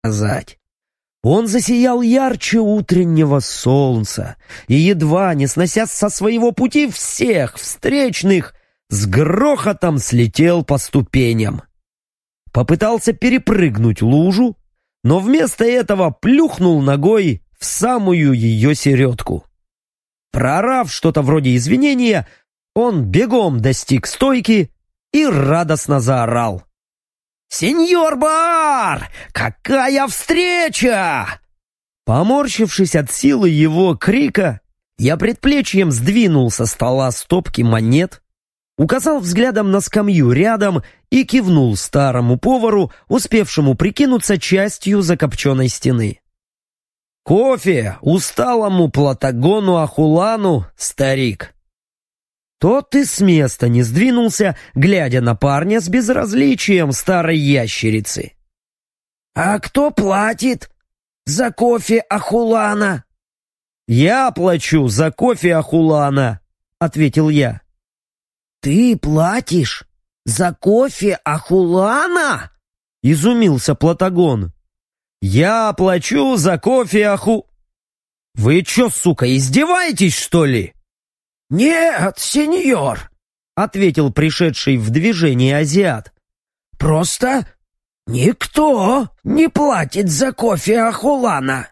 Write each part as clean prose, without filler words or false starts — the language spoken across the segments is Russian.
сказать. Он засиял ярче утреннего солнца и, едва не снося со своего пути всех встречных, с грохотом слетел по ступеням. Попытался перепрыгнуть лужу, но вместо этого плюхнул ногой в самую ее середку. Проорав что-то вроде извинения, он бегом достиг стойки и радостно заорал: «Сеньор Бар! Какая встреча!» Поморщившись от силы его крика, я предплечьем сдвинул со стола стопки монет, указал взглядом на скамью рядом и кивнул старому повару, успевшему прикинуться частью закопченной стены. «Кофе усталому Платагону Ахулану, старик!» Тот и с места не сдвинулся, глядя на парня с безразличием старой ящерицы. «А кто платит за кофе Ахулана?» «Я плачу за кофе Ахулана», — ответил я. «Ты платишь за кофе Ахулана?» — изумился Платагон. «Я плачу за кофе Вы чё, сука, издеваетесь, что ли?» «Нет, сеньор», — ответил пришедший в движение азиат. «Просто никто не платит за кофе Ахулана».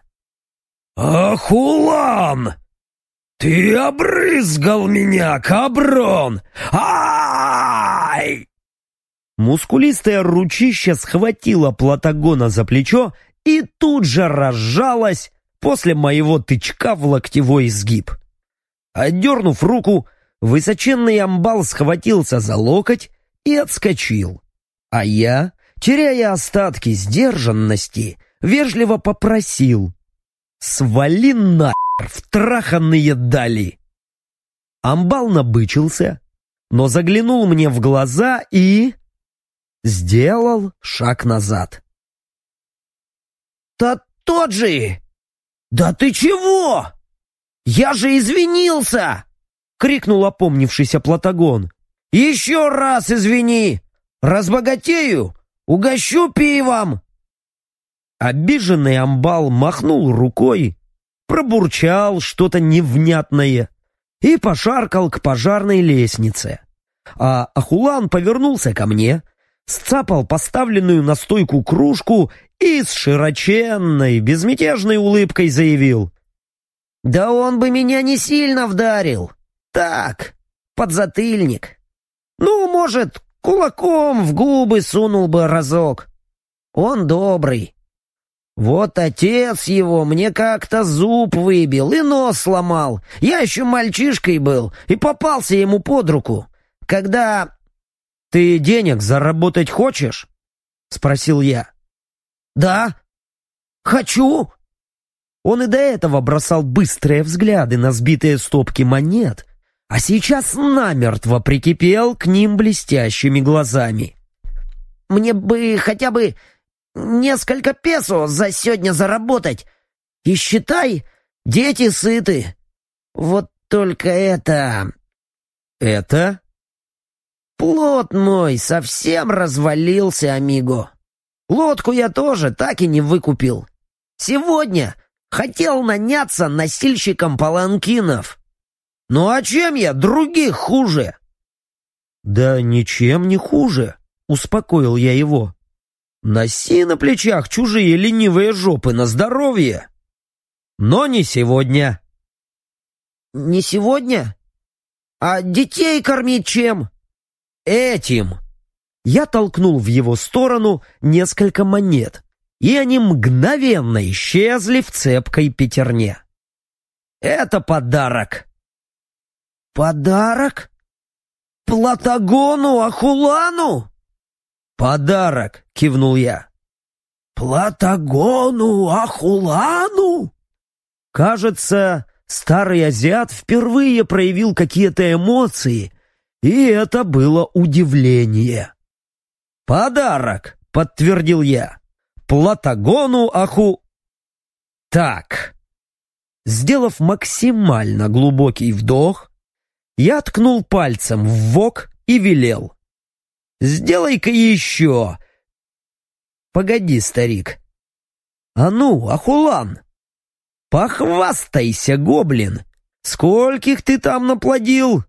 «Ахулан! Ты обрызгал меня, каброн! Ай!» Мускулистое ручище схватило Платагона за плечо и тут же разжалось после моего тычка в локтевой изгиб. Отдернув руку, высоченный амбал схватился за локоть и отскочил. А я, теряя остатки сдержанности, вежливо попросил: «Свали нахер в траханные дали!» Амбал набычился, но заглянул мне в глаза и сделал шаг назад. «Да тот же! Да ты чего? Я же извинился!» — крикнул опомнившийся Платагон. «Еще раз извини! Разбогатею, угощу пивом!» Обиженный амбал махнул рукой, пробурчал что-то невнятное и пошаркал к пожарной лестнице. А Ахулан повернулся ко мне, сцапал поставленную на стойку кружку и с широченной, безмятежной улыбкой заявил: «Да он бы меня не сильно вдарил. Так, подзатыльник. Ну, может, кулаком в губы сунул бы разок. Он добрый. Вот отец его мне как-то зуб выбил и нос сломал. Я еще мальчишкой был и попался ему под руку. Когда...» «Ты денег заработать хочешь?» — спросил я. «Да, хочу». Он и до этого бросал быстрые взгляды на сбитые стопки монет, а сейчас намертво прикипел к ним блестящими глазами. «Мне бы хотя бы несколько песо за сегодня заработать. И считай, дети сыты. Вот только это...» «Это?» «Плот мой совсем развалился, амиго. Лодку я тоже так и не выкупил. Сегодня хотел наняться носильщиком паланкинов. Ну а чем я других хуже?» «Да ничем не хуже», — успокоил я его. «Носи на плечах чужие ленивые жопы на здоровье. Но не сегодня». «Не сегодня? А детей кормить чем?» «Этим». Я толкнул в его сторону несколько монет, и они мгновенно исчезли в цепкой пятерне. «Это подарок». «Подарок? Платагону Ахулану?» «Подарок», — кивнул я. «Платагону Ахулану?» Кажется, старый азиат впервые проявил какие-то эмоции, и это было удивление. «Подарок», — подтвердил я. «Платагону Так». Сделав максимально глубокий вдох, я ткнул пальцем в бок и велел: «Сделай-ка еще». «Погоди, старик, А ну, Ахулан, похвастайся, гоблин, скольких ты там наплодил?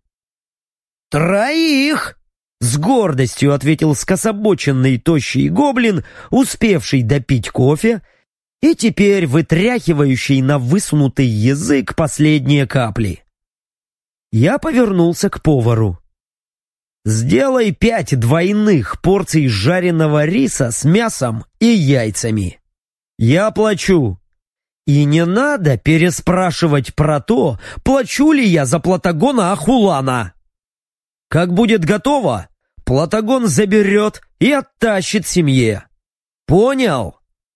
3. С гордостью ответил скособоченный тощий гоблин, успевший допить кофе и теперь вытряхивающий на высунутый язык последние капли. Я повернулся к повару. «Сделай 5 двойных порций жареного риса с мясом и яйцами. Я плачу. И не надо переспрашивать про то, плачу ли я за Платагона Ахулана. Как будет готово, Платагон заберет и оттащит семье. Понял?»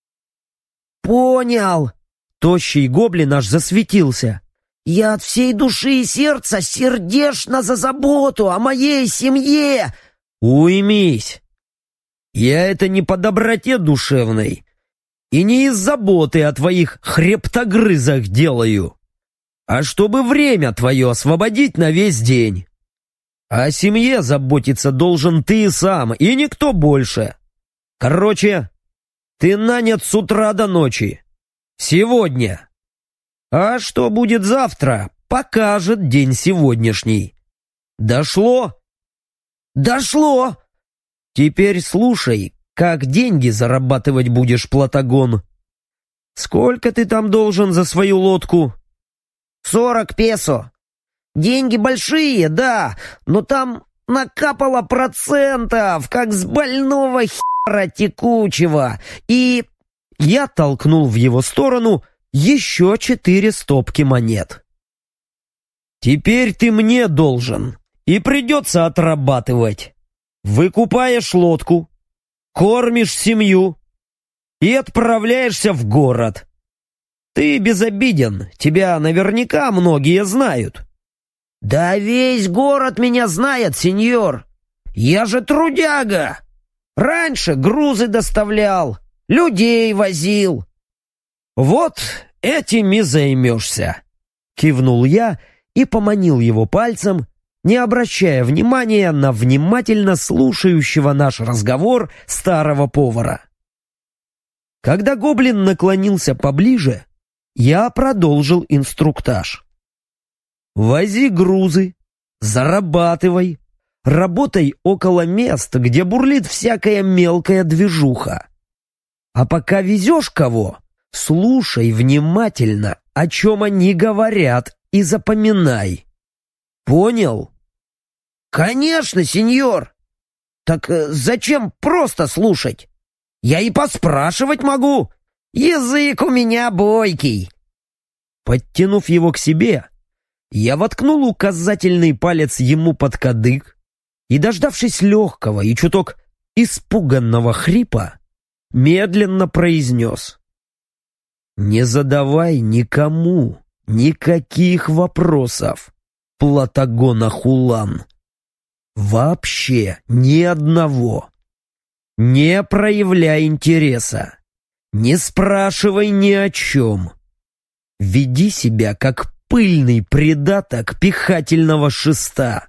«Понял!» Тощий гоблин аж засветился. «Я от всей души и сердца сердечно за заботу о моей семье!» «Уймись! Я это не по доброте душевной и не из заботы о твоих хребтогрызах делаю, а чтобы время твое освободить на весь день. О семье заботиться должен ты сам и никто больше. Короче, ты нанят с утра до ночи. Сегодня. А что будет завтра, покажет день сегодняшний. Дошло?» «Дошло!» «Теперь слушай, как деньги зарабатывать будешь, Платагон. Сколько ты там должен за свою лодку?» 40 песо. Деньги большие, да, но там накапало процентов, как с больного хера текучего. И я толкнул в его сторону еще 4 стопки монет. «Теперь ты мне должен, и придется отрабатывать. Выкупаешь лодку, кормишь семью и отправляешься в город. Ты безобиден, тебя наверняка многие знают». «Да весь город меня знает, сеньор. Я же трудяга. Раньше грузы доставлял, людей возил». «Вот этим и займешься», — кивнул я и поманил его пальцем, не обращая внимания на внимательно слушающего наш разговор старого повара. Когда гоблин наклонился поближе, я продолжил инструктаж. «Вози грузы, зарабатывай, работай около мест, где бурлит всякая мелкая движуха. А пока везешь кого, слушай внимательно, о чем они говорят, и запоминай. Понял?» «Конечно, сеньор. Так зачем просто слушать? Я и поспрашивать могу. Язык у меня бойкий». Подтянув его к себе, я воткнул указательный палец ему под кадык и, дождавшись легкого и чуток испуганного хрипа, медленно произнес: «Не задавай никому никаких вопросов, Платагон Ахулан. Вообще ни одного. Не проявляй интереса. Не спрашивай ни о чем. Веди себя как пыльный придаток пихательного шеста».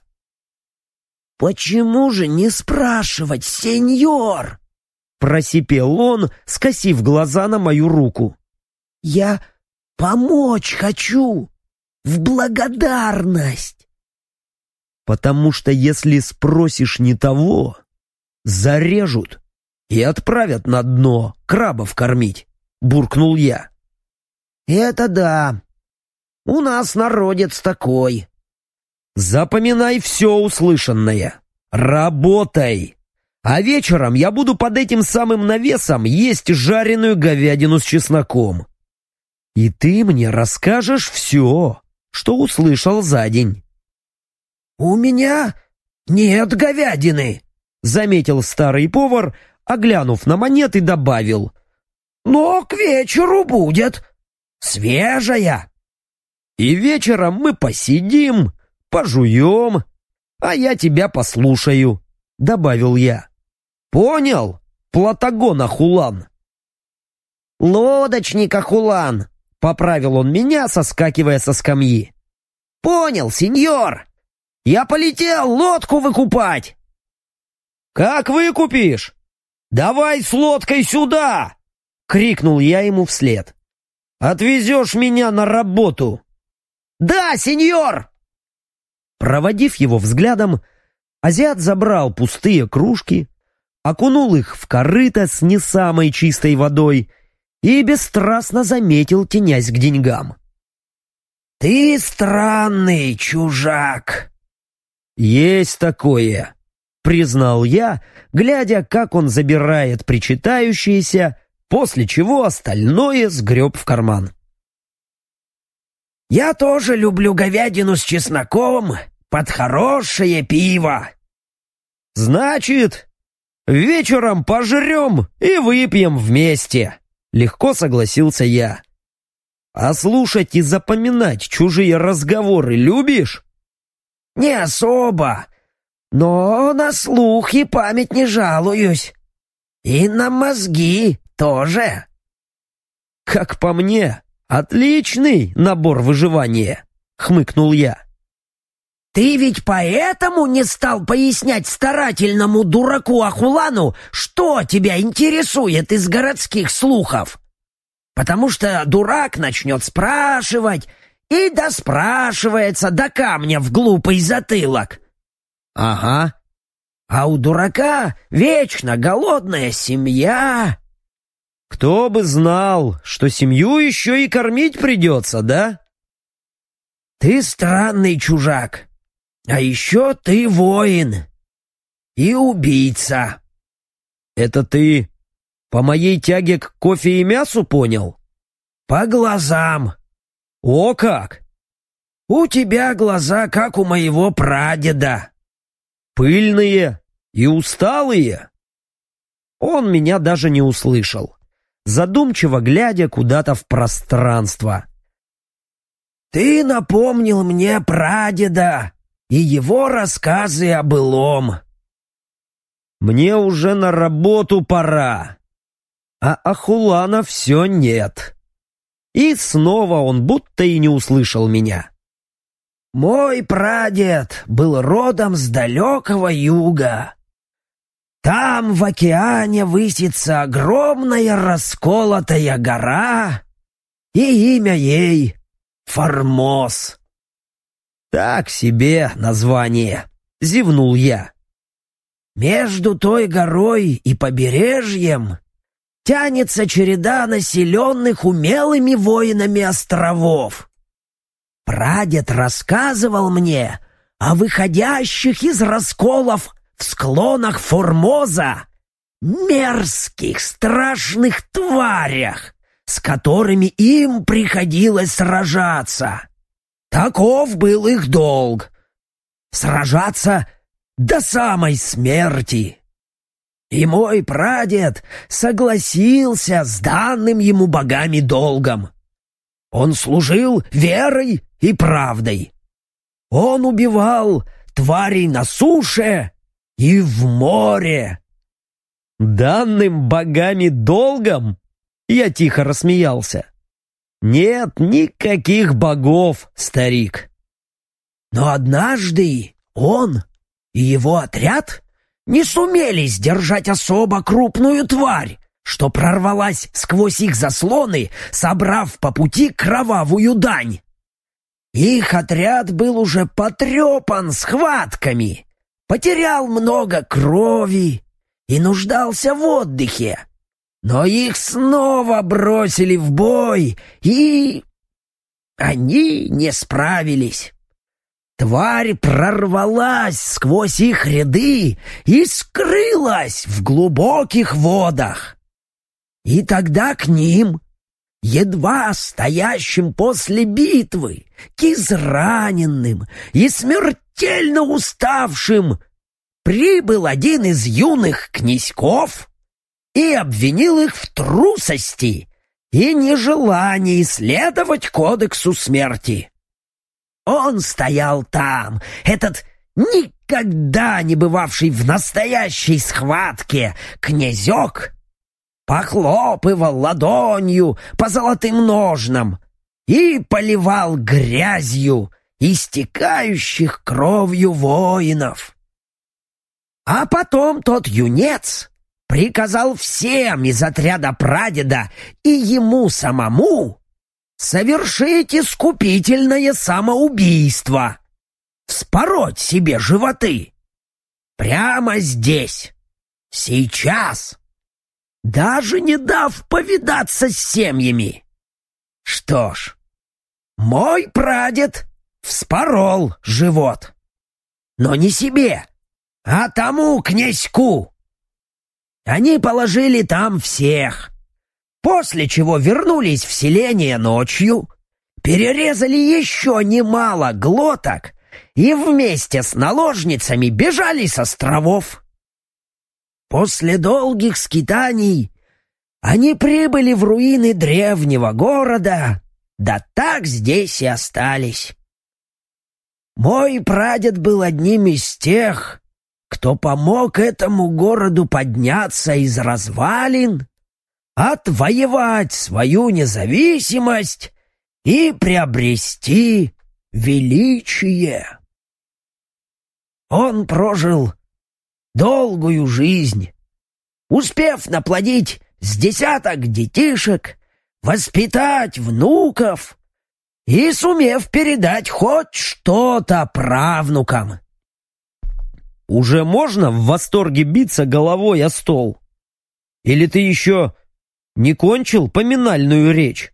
«Почему же не спрашивать, сеньор?» Просипел он, скосив глаза на мою руку. «Я помочь хочу, в благодарность». «Потому что если спросишь не того, зарежут и отправят на дно крабов кормить», — буркнул я. «Это да. У нас народец такой». «Запоминай все услышанное. Работай. А вечером я буду под этим самым навесом есть жареную говядину с чесноком. И ты мне расскажешь все, что услышал за день». «У меня нет говядины», — заметил старый повар, оглянув на монеты, добавил: «но к вечеру будет. Свежая». «И вечером мы посидим, пожуем, а я тебя послушаю», — добавил я. «Понял, Платагон Ахулан?» «Лодочник Ахулан», — поправил он меня, соскакивая со скамьи. «Понял, сеньор. Я полетел лодку выкупать». «Как выкупишь? Давай с лодкой сюда!» — крикнул я ему вслед. «Отвезешь меня на работу?» «Да, сеньор!» Проводив его взглядом, азиат забрал пустые кружки, окунул их в корыто с не самой чистой водой и бесстрастно заметил, тенясь к деньгам. «Ты странный чужак!» «Есть такое», — признал я, глядя, как он забирает причитающееся, после чего остальное сгреб в карман. «Я тоже люблю говядину с чесноком под хорошее пиво». «Значит, вечером пожрем и выпьем вместе», — легко согласился я. «А слушать и запоминать чужие разговоры любишь?» «Не особо, но на слух и память не жалуюсь. И на мозги тоже». «Как по мне, отличный набор выживания», — хмыкнул я. «Ты ведь поэтому не стал пояснять старательному дураку Ахулану, что тебя интересует из городских слухов? Потому что дурак начнет спрашивать и доспрашивается до камня в глупый затылок». «Ага. А у дурака вечно голодная семья». «Кто бы знал, что семью еще и кормить придется, да?» «Ты странный чужак. А еще ты воин и убийца». «Это ты по моей тяге к кофе и мясу понял?» «По глазам». «О как!» «У тебя глаза, как у моего прадеда». «Пыльные и усталые?» Он меня даже не услышал, задумчиво глядя куда-то в пространство. «Ты напомнил мне прадеда и его рассказы о былом». «Мне уже на работу пора, а Ахулана все нет». И снова он будто и не услышал меня. «Мой прадед был родом с далекого юга. Там в океане высится огромная расколотая гора, и имя ей Формоз». «Так себе название», — зевнул я. «Между той горой и побережьем тянется череда населенных умелыми воинами островов. Прадед рассказывал мне о выходящих из расколов в склонах Формоза мерзких, страшных тварях, с которыми им приходилось сражаться. Таков был их долг — сражаться до самой смерти. И мой прадед согласился с данным ему богами долгом. Он служил верой и правдой. Он убивал тварей на суше и в море». «Данным богами долгом?» Я тихо рассмеялся. «Нет никаких богов, старик». «Но однажды он и его отряд не сумели сдержать особо крупную тварь, что прорвалась сквозь их заслоны, собрав по пути кровавую дань. Их отряд был уже потрепан схватками, потерял много крови и нуждался в отдыхе. Но их снова бросили в бой, и они не справились. Тварь прорвалась сквозь их ряды и скрылась в глубоких водах. И тогда к ним, едва стоящим после битвы, к израненным и смертельно уставшим, прибыл один из юных князьков и обвинил их в трусости и нежелании следовать кодексу смерти. Он стоял там, этот никогда не бывавший в настоящей схватке князек, похлопывал ладонью по золотым ножнам и поливал грязью истекающих кровью воинов. А потом тот юнец приказал всем из отряда прадеда и ему самому совершить искупительное самоубийство, вспороть себе животы. Прямо здесь, сейчас, даже не дав повидаться с семьями. Что ж, мой прадед вспорол живот, но не себе, а тому князьку. Они положили там всех, после чего вернулись в селение ночью, перерезали еще немало глоток и вместе с наложницами бежали с островов. После долгих скитаний они прибыли в руины древнего города, да так здесь и остались. Мой прадед был одним из тех, кто помог этому городу подняться из развалин, отвоевать свою независимость и приобрести величие. Он прожил долгую жизнь, успев наплодить с десяток детишек, воспитать внуков и сумев передать хоть что-то правнукам. Уже можно в восторге биться головой о стол? Или ты еще не кончил поминальную речь?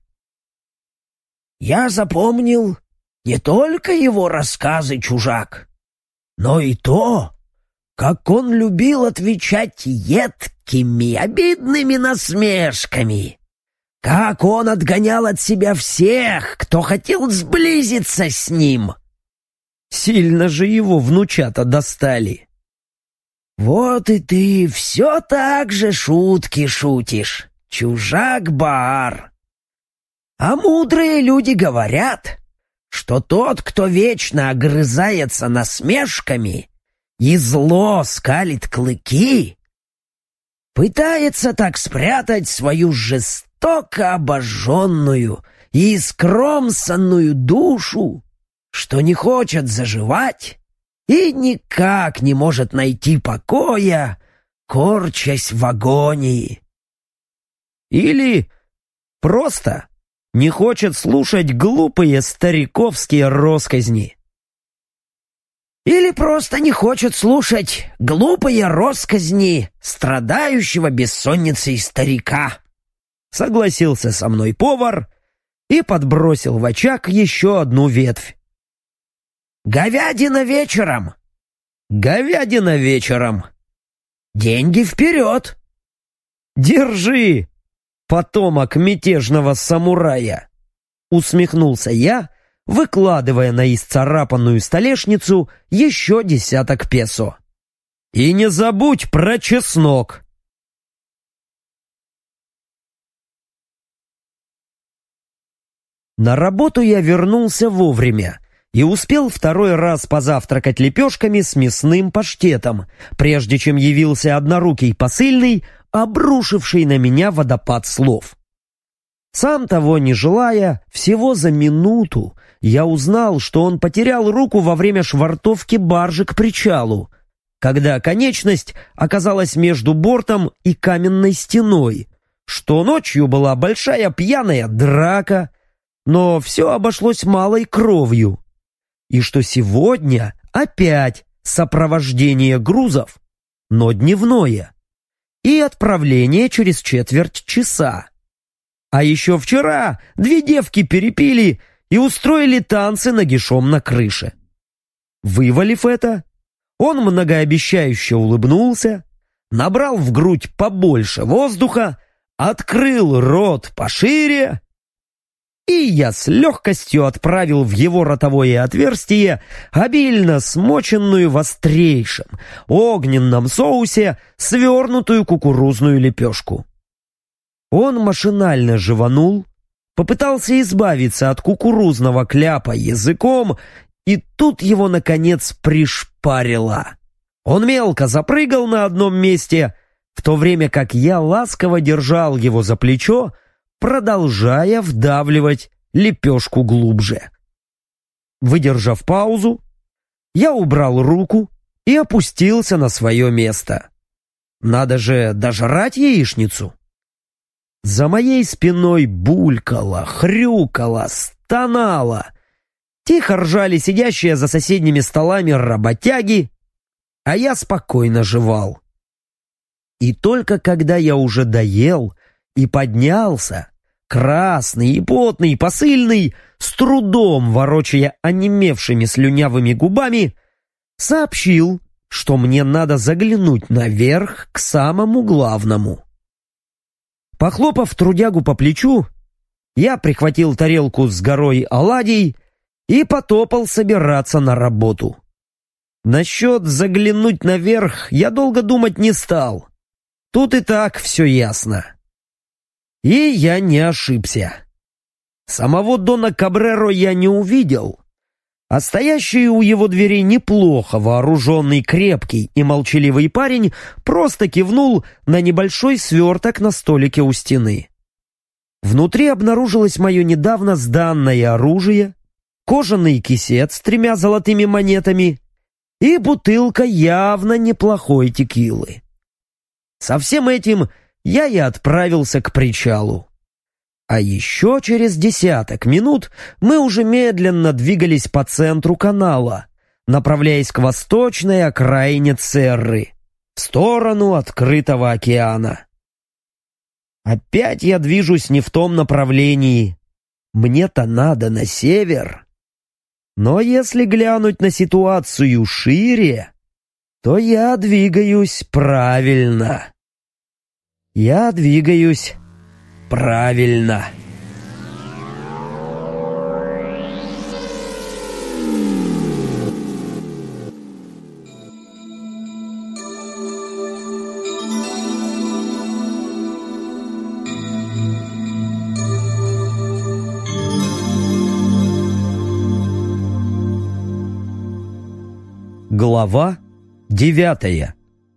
Я запомнил не только его рассказы, чужак, но и то, как он любил отвечать едкими, обидными насмешками, как он отгонял от себя всех, кто хотел сблизиться с ним. Сильно же его внучата достали. Вот и ты все так же шутки шутишь, чужак Баар. А мудрые люди говорят, что тот, кто вечно огрызается насмешками и зло скалит клыки, пытается так спрятать свою жестоко обожженную и искромсанную душу, что не хочет заживать и никак не может найти покоя, корчась в агонии. Или просто не хочет слушать глупые стариковские росказни. Или просто не хочет слушать глупые росказни страдающего бессонницей старика. Согласился со мной повар и подбросил в очаг еще одну ветвь. Говядина вечером. Говядина вечером. Деньги вперед. Держи, потомок мятежного самурая, усмехнулся я, выкладывая на исцарапанную столешницу еще десяток песо. И не забудь про чеснок. На работу я вернулся вовремя и успел второй раз позавтракать лепешками с мясным паштетом, прежде чем явился однорукий посыльный, обрушивший на меня водопад слов. Сам того не желая, всего за минуту я узнал, что он потерял руку во время швартовки баржи к причалу, когда конечность оказалась между бортом и каменной стеной, что ночью была большая пьяная драка, но все обошлось малой кровью, и что сегодня опять сопровождение грузов, но дневное, и отправление через четверть часа. А еще вчера 2 девки перепили и устроили танцы нагишом на крыше. Вывалив это, он многообещающе улыбнулся, набрал в грудь побольше воздуха, открыл рот пошире, и я с легкостью отправил в его ротовое отверстие обильно смоченную в острейшем огненном соусе свернутую кукурузную лепешку. Он машинально жеванул, попытался избавиться от кукурузного кляпа языком, и тут его, наконец, пришпарило. Он мелко запрыгал на одном месте, в то время как я ласково держал его за плечо, продолжая вдавливать лепешку глубже. Выдержав паузу, я убрал руку и опустился на свое место. Надо же дожрать яичницу. За моей спиной булькало, хрюкало, стонало. Тихо ржали сидящие за соседними столами работяги, а я спокойно жевал. И только когда я уже доел и поднялся, красный и потный, посыльный, с трудом ворочая онемевшими слюнявыми губами, сообщил, что мне надо заглянуть наверх к самому главному. Похлопав трудягу по плечу, я прихватил тарелку с горой оладий и потопал собираться на работу. Насчет заглянуть наверх я долго думать не стал. Тут и так все ясно. И я не ошибся. Самого Дона Кабреро я не увидел, а стоящий у его дверей неплохо вооруженный, крепкий и молчаливый парень просто кивнул на небольшой сверток на столике у стены. Внутри обнаружилось мое недавно сданное оружие, кожаный кисет с 3 золотыми монетами и бутылка явно неплохой текилы. Со всем этим я и отправился к причалу. А еще через 10 минут мы уже медленно двигались по центру канала, направляясь к восточной окраине Церры, в сторону открытого океана. Опять я движусь не в том направлении. Мне-то надо на север. Но если глянуть на ситуацию шире, то я двигаюсь правильно. Я двигаюсь правильно. Глава 9.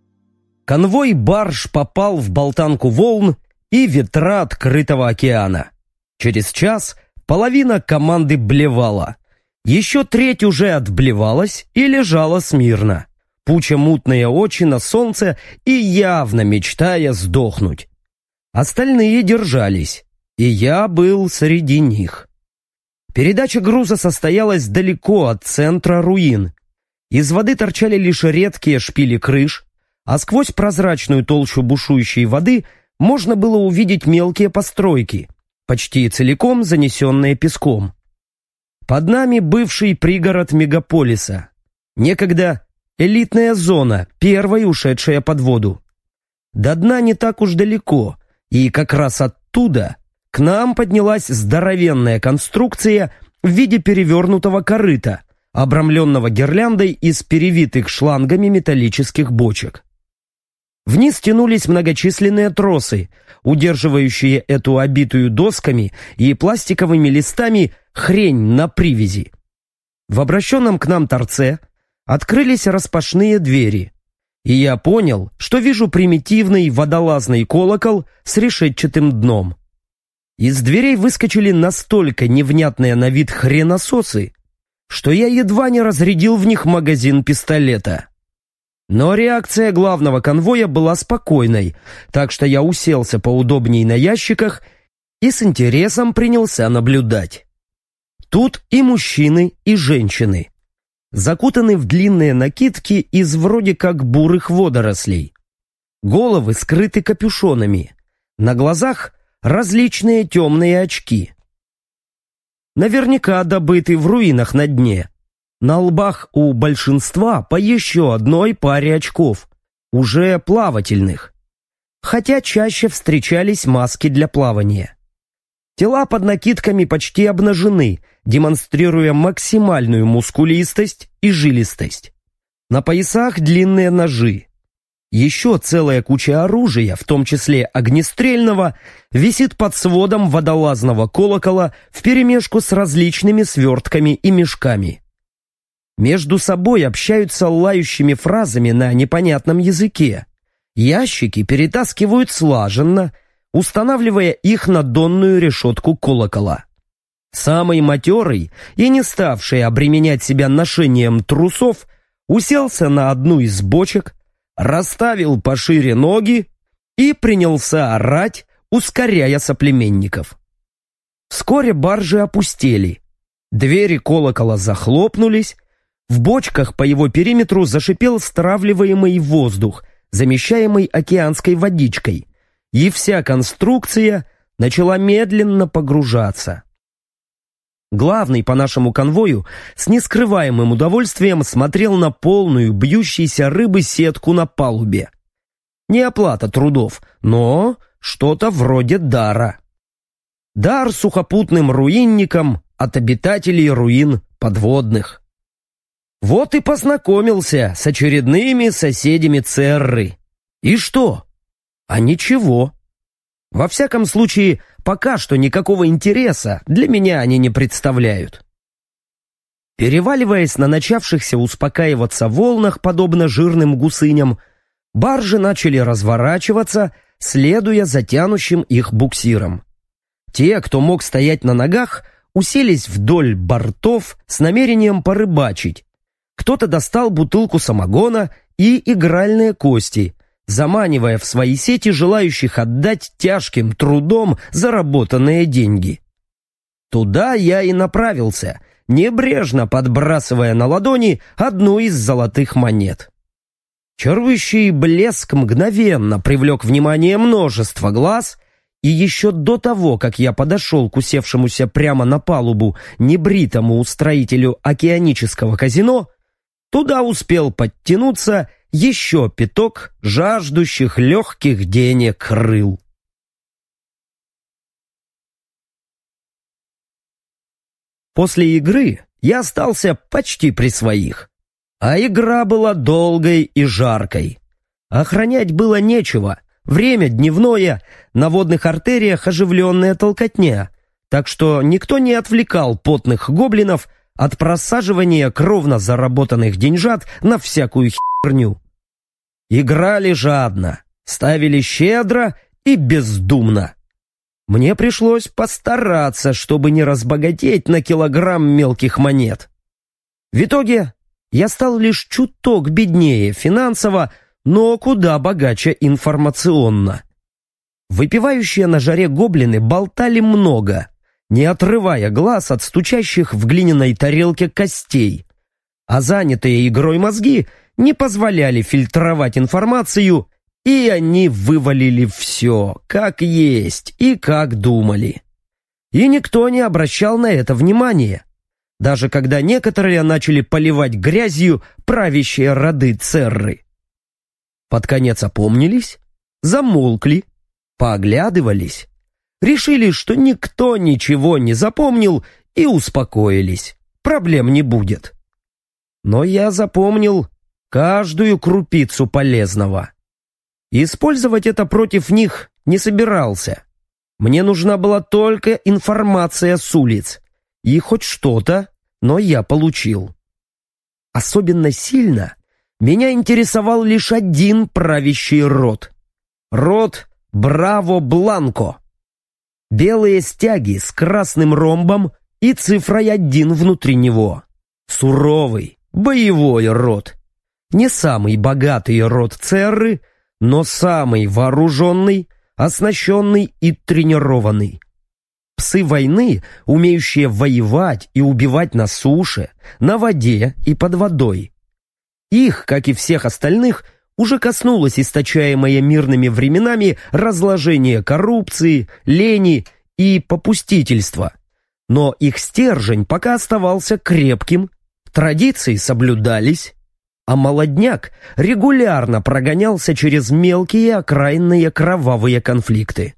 Конвой барж попал в болтанку волн и ветра открытого океана. Через час половина команды блевала. Еще треть уже отблевалась и лежала смирно, пуча мутные очи на солнце и явно мечтая сдохнуть. Остальные держались, и я был среди них. Передача груза состоялась далеко от центра руин. Из воды торчали лишь редкие шпили крыш, а сквозь прозрачную толщу бушующей воды можно было увидеть мелкие постройки, почти целиком занесенные песком. Под нами бывший пригород мегаполиса, некогда элитная зона, первой ушедшая под воду. До дна не так уж далеко, и как раз оттуда к нам поднялась здоровенная конструкция в виде перевернутого корыта, обрамленного гирляндой из перевитых шлангами металлических бочек. Вниз тянулись многочисленные тросы, удерживающие эту обитую досками и пластиковыми листами хрень на привязи. В обращенном к нам торце открылись распашные двери, и я понял, что вижу примитивный водолазный колокол с решетчатым дном. Из дверей выскочили настолько невнятные на вид хренососы, что я едва не разрядил в них магазин пистолета. Но реакция главного конвоя была спокойной, так что я уселся поудобней на ящиках и с интересом принялся наблюдать. Тут и мужчины, и женщины, закутаны в длинные накидки из вроде как бурых водорослей. Головы скрыты капюшонами, на глазах различные темные очки. Наверняка добыты в руинах на дне. На лбах у большинства по еще одной паре очков, уже плавательных. Хотя чаще встречались маски для плавания. Тела под накидками почти обнажены, демонстрируя максимальную мускулистость и жилистость. На поясах длинные ножи. Еще целая куча оружия, в том числе огнестрельного, висит под сводом водолазного колокола вперемешку с различными свертками и мешками. Между собой общаются лающими фразами на непонятном языке. Ящики перетаскивают слаженно, устанавливая их на донную решетку колокола. Самый матерый и не ставший обременять себя ношением трусов уселся на одну из бочек, расставил пошире ноги и принялся орать, ускоряя соплеменников. Вскоре баржи опустели, двери колокола захлопнулись, в бочках по его периметру зашипел стравливаемый воздух, замещаемый океанской водичкой, и вся конструкция начала медленно погружаться. Главный по нашему конвою с нескрываемым удовольствием смотрел на полную бьющейся рыбы сетку на палубе. Не оплата трудов, но что-то вроде дара. Дар сухопутным руинникам от обитателей руин подводных. Вот и познакомился с очередными соседями Церры. И что? А ничего. Во всяком случае, пока что никакого интереса для меня они не представляют. Переваливаясь на начавшихся успокаиваться волнах, подобно жирным гусыням, баржи начали разворачиваться, следуя за тянущим их буксиром. Те, кто мог стоять на ногах, уселись вдоль бортов с намерением порыбачить. Кто-то достал бутылку самогона и игральные кости, заманивая в свои сети желающих отдать тяжким трудом заработанные деньги. Туда я и направился, небрежно подбрасывая на ладони одну из золотых монет. Чарующий блеск мгновенно привлек внимание множества глаз, и еще до того, как я подошел к усевшемуся прямо на палубу небритому устроителю океанического казино, туда успел подтянуться еще пяток жаждущих легких денег рыл. После игры я остался почти при своих, а игра была долгой и жаркой. Охранять было нечего, время дневное, на водных артериях оживленная толкотня, так что никто не отвлекал потных гоблинов от просаживания кровно заработанных деньжат на всякую херню. Играли жадно, ставили щедро и бездумно. Мне пришлось постараться, чтобы не разбогатеть на килограмм мелких монет. В итоге я стал лишь чуток беднее финансово, но куда богаче информационно. Выпивающие на жаре гоблины болтали много, не отрывая глаз от стучащих в глиняной тарелке костей, а занятые игрой мозги не позволяли фильтровать информацию, и они вывалили все, как есть и как думали. И никто не обращал на это внимания, даже когда некоторые начали поливать грязью правящие роды Церры. Под конец опомнились, замолкли, пооглядывались, решили, что никто ничего не запомнил, и успокоились, проблем не будет. Но я запомнил каждую крупицу полезного. Использовать это против них не собирался. Мне нужна была только информация с улиц, и хоть что-то, но я получил. Особенно сильно меня интересовал лишь один правящий род. Род Браво-Бланко. Белые стяги с красным ромбом и цифрой 1 внутри него. Суровый, боевой род. Не самый богатый род Церры, но самый вооруженный, оснащенный и тренированный. Псы войны, умеющие воевать и убивать на суше, на воде и под водой. Их, как и всех остальных, уже коснулось источаемое мирными временами разложение коррупции, лени и попустительства. Но их стержень пока оставался крепким, традиции соблюдались, а молодняк регулярно прогонялся через мелкие окраинные кровавые конфликты.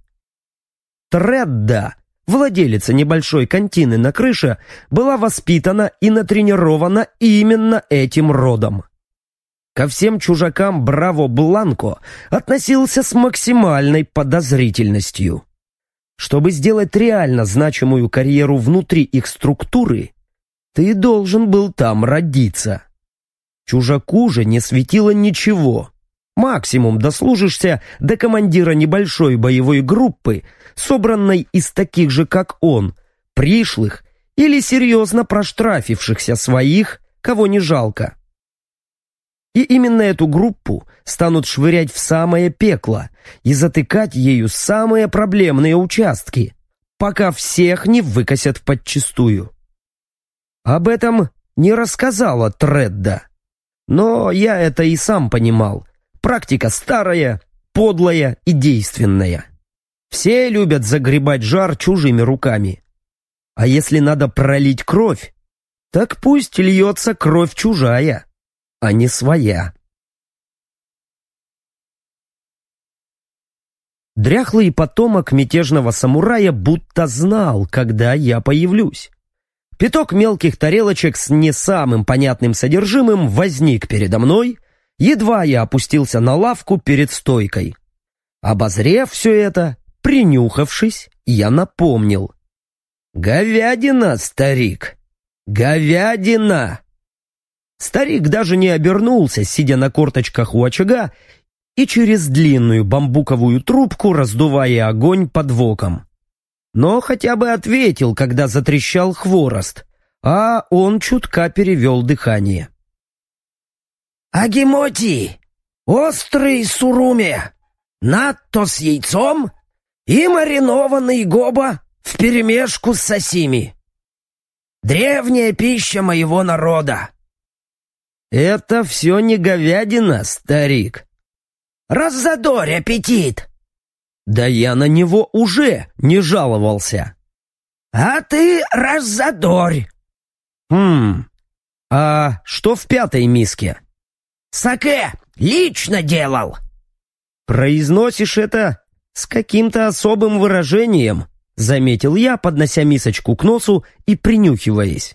Тредда, владелица небольшой контины на крыше, была воспитана и натренирована именно этим родом. Ко всем чужакам Браво-Бланко относился с максимальной подозрительностью. Чтобы сделать реально значимую карьеру внутри их структуры, ты должен был там родиться. Чужаку же не светило ничего. Максимум дослужишься до командира небольшой боевой группы, собранной из таких же, как он, пришлых или серьезно проштрафившихся своих, кого не жалко. И именно эту группу станут швырять в самое пекло и затыкать ею самые проблемные участки, пока всех не выкосят подчистую. Об этом не рассказала Тредда, но я это и сам понимал. Практика старая, подлая и действенная. Все любят загребать жар чужими руками. А если надо пролить кровь, так пусть льется кровь чужая, а не своя. Дряхлый потомок мятежного самурая будто знал, когда я появлюсь. Пяток мелких тарелочек с не самым понятным содержимым возник передо мной, едва я опустился на лавку перед стойкой. Обозрев все это, принюхавшись, я напомнил. «Говядина, старик! Говядина!» Старик даже не обернулся, сидя на корточках у очага и через длинную бамбуковую трубку раздувая огонь под воком. Но хотя бы ответил, когда затрещал хворост, а он чутка перевел дыхание. «Агимоти! Острый суруме! Натто с яйцом и маринованный гоба вперемешку с сосими. Древняя пища моего народа!» «Это все не говядина, старик!» «Раззадорь аппетит!» «Да я на него уже не жаловался!» «А ты раззадорь!» А что в пятой миске?» «Саке лично делал!» «Произносишь это с каким-то особым выражением», заметил я, поднося мисочку к носу и принюхиваясь.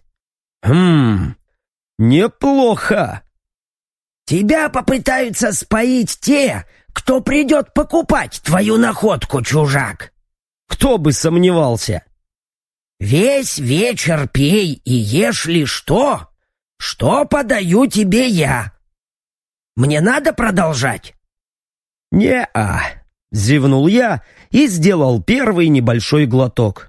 «Неплохо!» «Тебя попытаются споить те, кто придет покупать твою находку, чужак!» «Кто бы сомневался!» «Весь вечер пей и ешь лишь то, что подаю тебе я. Мне надо продолжать?» «Не-а», — зевнул я и сделал первый небольшой глоток.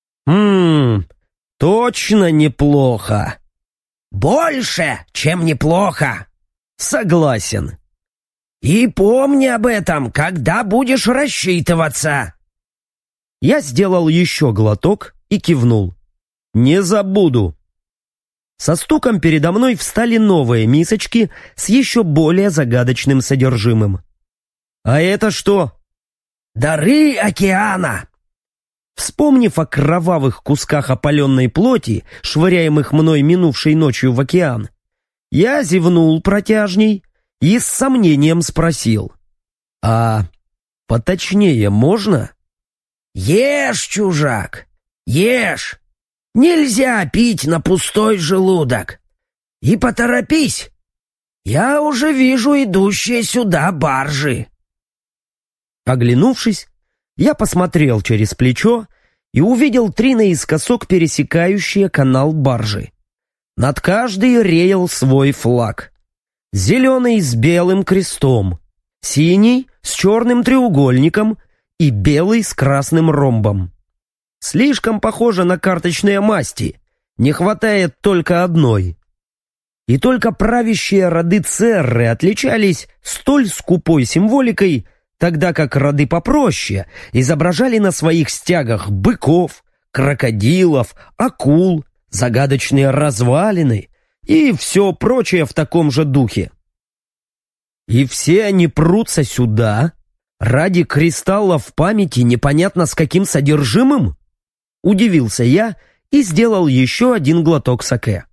Точно неплохо». «Больше, чем неплохо». «Согласен». «И помни об этом, когда будешь рассчитываться». Я сделал еще глоток и кивнул. «Не забуду». Со стуком передо мной встали новые мисочки с еще более загадочным содержимым. «А это что?» «Дары океана». Вспомнив о кровавых кусках опаленной плоти, швыряемых мной минувшей ночью в океан, я зевнул протяжней и с сомнением спросил. «А поточнее можно?» «Ешь, чужак, ешь! Нельзя пить на пустой желудок! И поторопись! Я уже вижу идущие сюда баржи!» Оглянувшись, я посмотрел через плечо и увидел 3 наискосок пересекающие канал баржи. Над каждой реял свой флаг. Зеленый с белым крестом, синий с черным треугольником и белый с красным ромбом. Слишком похоже на карточные масти, не хватает только одной. И только правящие роды Церры отличались столь скупой символикой, тогда как роды попроще изображали на своих стягах быков, крокодилов, акул, загадочные развалины и все прочее в таком же духе. И все они прутся сюда ради кристаллов памяти непонятно с каким содержимым? Удивился я и сделал еще один глоток саке.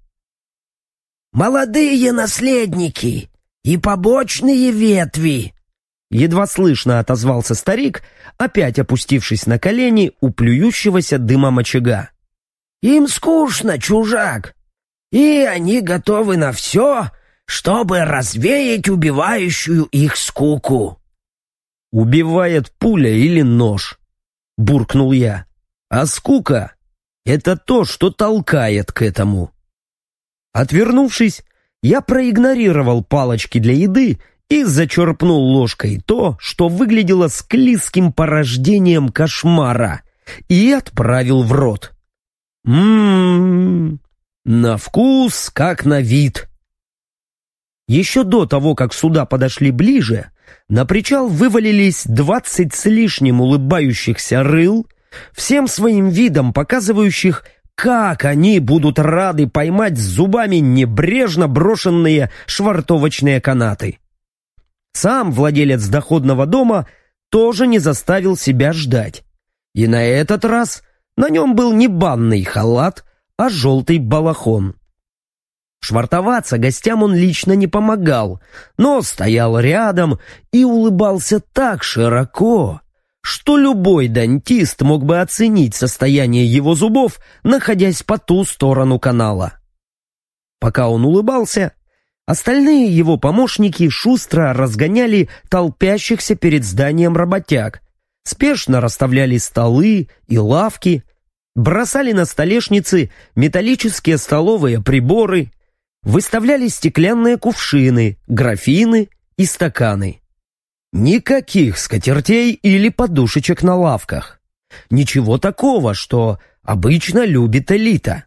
«Молодые наследники и побочные ветви!» Едва слышно отозвался старик, опять опустившись на колени у плюющегося дымом очага. «Им скучно, чужак, и они готовы на все, чтобы развеять убивающую их скуку». «Убивает пуля или нож?» — буркнул я. «А скука — это то, что толкает к этому». Отвернувшись, я проигнорировал палочки для еды и зачерпнул ложкой то, что выглядело склизким порождением кошмара, и отправил в рот. На вкус, как на вид. Еще до того, как суда подошли ближе, на причал вывалились 20 с лишним улыбающихся рыл, всем своим видом показывающих, как они будут рады поймать с зубами небрежно брошенные швартовочные канаты. Сам владелец доходного дома тоже не заставил себя ждать. И на этот раз на нем был не банный халат, а желтый балахон. Швартоваться гостям он лично не помогал, но стоял рядом и улыбался так широко, что любой дантист мог бы оценить состояние его зубов, находясь по ту сторону канала. Пока он улыбался, остальные его помощники шустро разгоняли толпящихся перед зданием работяг, спешно расставляли столы и лавки, бросали на столешницы металлические столовые приборы, выставляли стеклянные кувшины, графины и стаканы. Никаких скатертей или подушечек на лавках. Ничего такого, что обычно любит элита.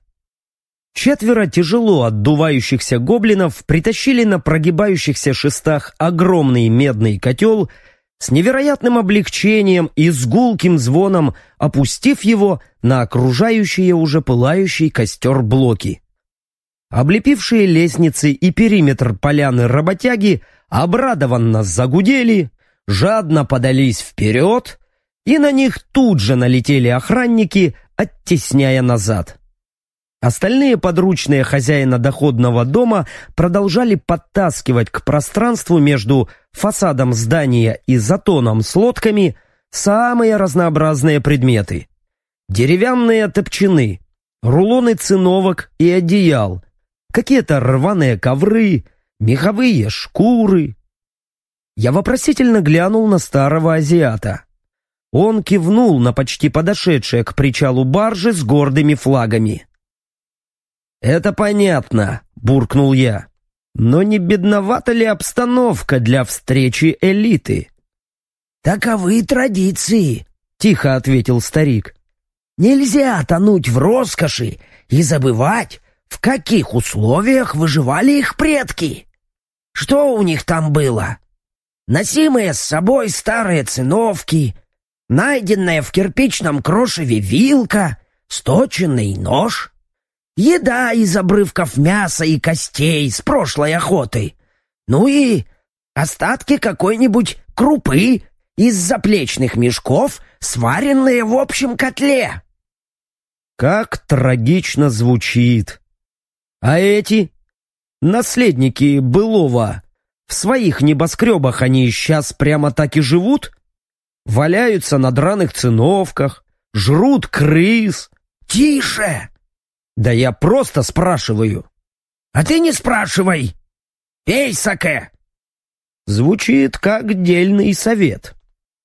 4 тяжело отдувающихся гоблинов притащили на прогибающихся шестах огромный медный котел, с невероятным облегчением и с гулким звоном опустив его на окружающие уже пылающий костер блоки. Облепившие лестницы и периметр поляны работяги обрадованно загудели, жадно подались вперед, и на них тут же налетели охранники, оттесняя назад. Остальные подручные хозяина доходного дома продолжали подтаскивать к пространству между фасадом здания и затоном с лодками самые разнообразные предметы. Деревянные топчаны, рулоны циновок и одеял, какие-то рваные ковры, меховые шкуры. Я вопросительно глянул на старого азиата. Он кивнул на почти подошедшие к причалу баржи с гордыми флагами. «Это понятно», — буркнул я. «Но не бедновата ли обстановка для встречи элиты?» «Таковы традиции», — тихо ответил старик. «Нельзя тонуть в роскоши и забывать, в каких условиях выживали их предки. Что у них там было? Носимые с собой старые циновки, найденная в кирпичном крошеве вилка, сточенный нож, еда из обрывков мяса и костей с прошлой охоты, ну и остатки какой-нибудь крупы из заплечных мешков, сваренные в общем котле». Как трагично звучит. А эти, наследники былого, в своих небоскребах они сейчас прямо так и живут? Валяются на драных циновках, жрут крыс. «Тише!» Да я просто спрашиваю. «А ты не спрашивай! Пей саке!» Звучит как дельный совет.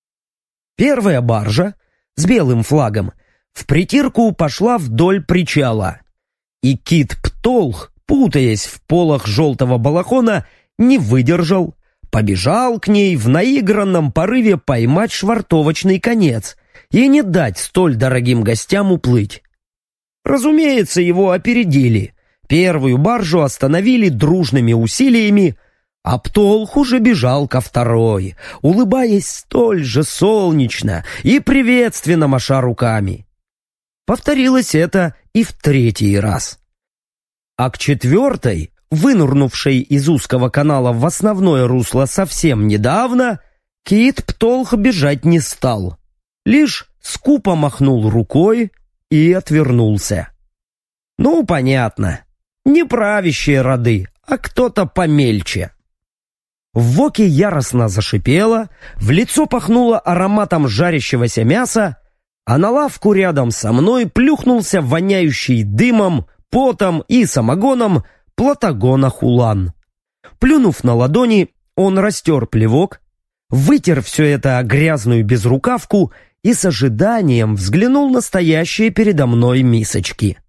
Первая баржа с белым флагом в притирку пошла вдоль причала, и кит Птолх, путаясь в полах желтого балахона, не выдержал, побежал к ней в наигранном порыве поймать швартовочный конец и не дать столь дорогим гостям уплыть. Разумеется, его опередили. Первую баржу остановили дружными усилиями, а Птолх уже бежал ко второй, улыбаясь столь же солнечно и приветственно маша руками. Повторилось это и в 3-й раз. А к 4-й, вынурнувшей из узкого канала в основное русло совсем недавно, кит Птолх бежать не стал, лишь скупо махнул рукой и отвернулся. Ну, понятно, не правящие роды, а кто-то помельче. В воке яростно зашипело, в лицо пахнуло ароматом жарящегося мяса, а на лавку рядом со мной плюхнулся воняющий дымом, потом и самогоном Платагона Хулан. Плюнув на ладони, он растер плевок, вытер все это о грязную безрукавку и с ожиданием взглянул на стоящие передо мной мисочки.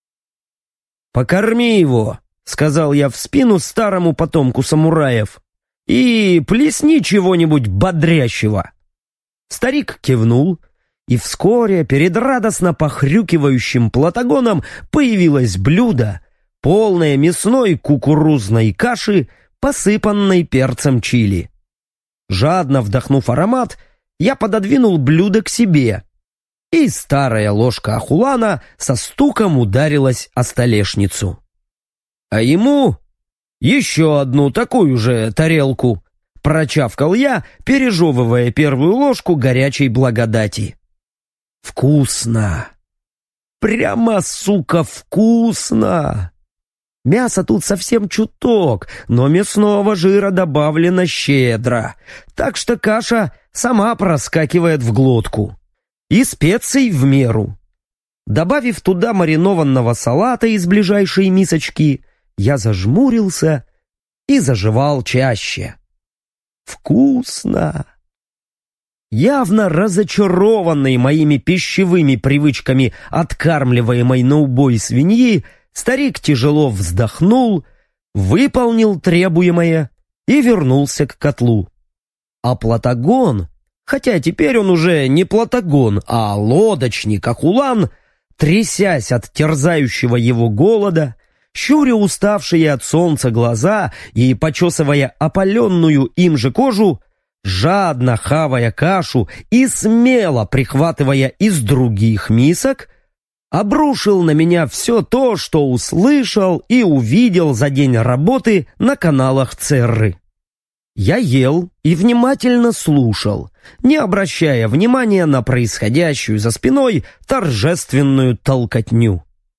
«Покорми его», — сказал я в спину старому потомку самураев, «и плесни чего-нибудь бодрящего». Старик кивнул, и вскоре перед радостно похрюкивающим Платагоном появилось блюдо, полное мясной кукурузной каши, посыпанной перцем чили. Жадно вдохнув аромат, я пододвинул блюдо к себе, и старая ложка ахулана со стуком ударилась о столешницу. А ему еще одну такую же тарелку, прочавкал я, пережевывая первую ложку горячей благодати. Вкусно! Прямо, сука, вкусно! Мясо тут совсем чуток, но мясного жира добавлено щедро, так что каша сама проскакивает в глотку. И специй в меру. Добавив туда маринованного салата из ближайшей мисочки, я зажмурился и заживал чаще. Вкусно! Явно разочарованный моими пищевыми привычками откармливаемой на убой свиньи, старик тяжело вздохнул, выполнил требуемое и вернулся к котлу. А Платагон, хотя теперь он уже не Платагон, а лодочник Ахулан, трясясь от терзающего его голода, щуря уставшие от солнца глаза и почесывая опаленную им же кожу, жадно хавая кашу и смело прихватывая из других мисок, обрушил на меня все то, что услышал и увидел за день работы на каналах Церры. Я ел и внимательно слушал, не обращая внимания на происходящую за спиной торжественную толкотню.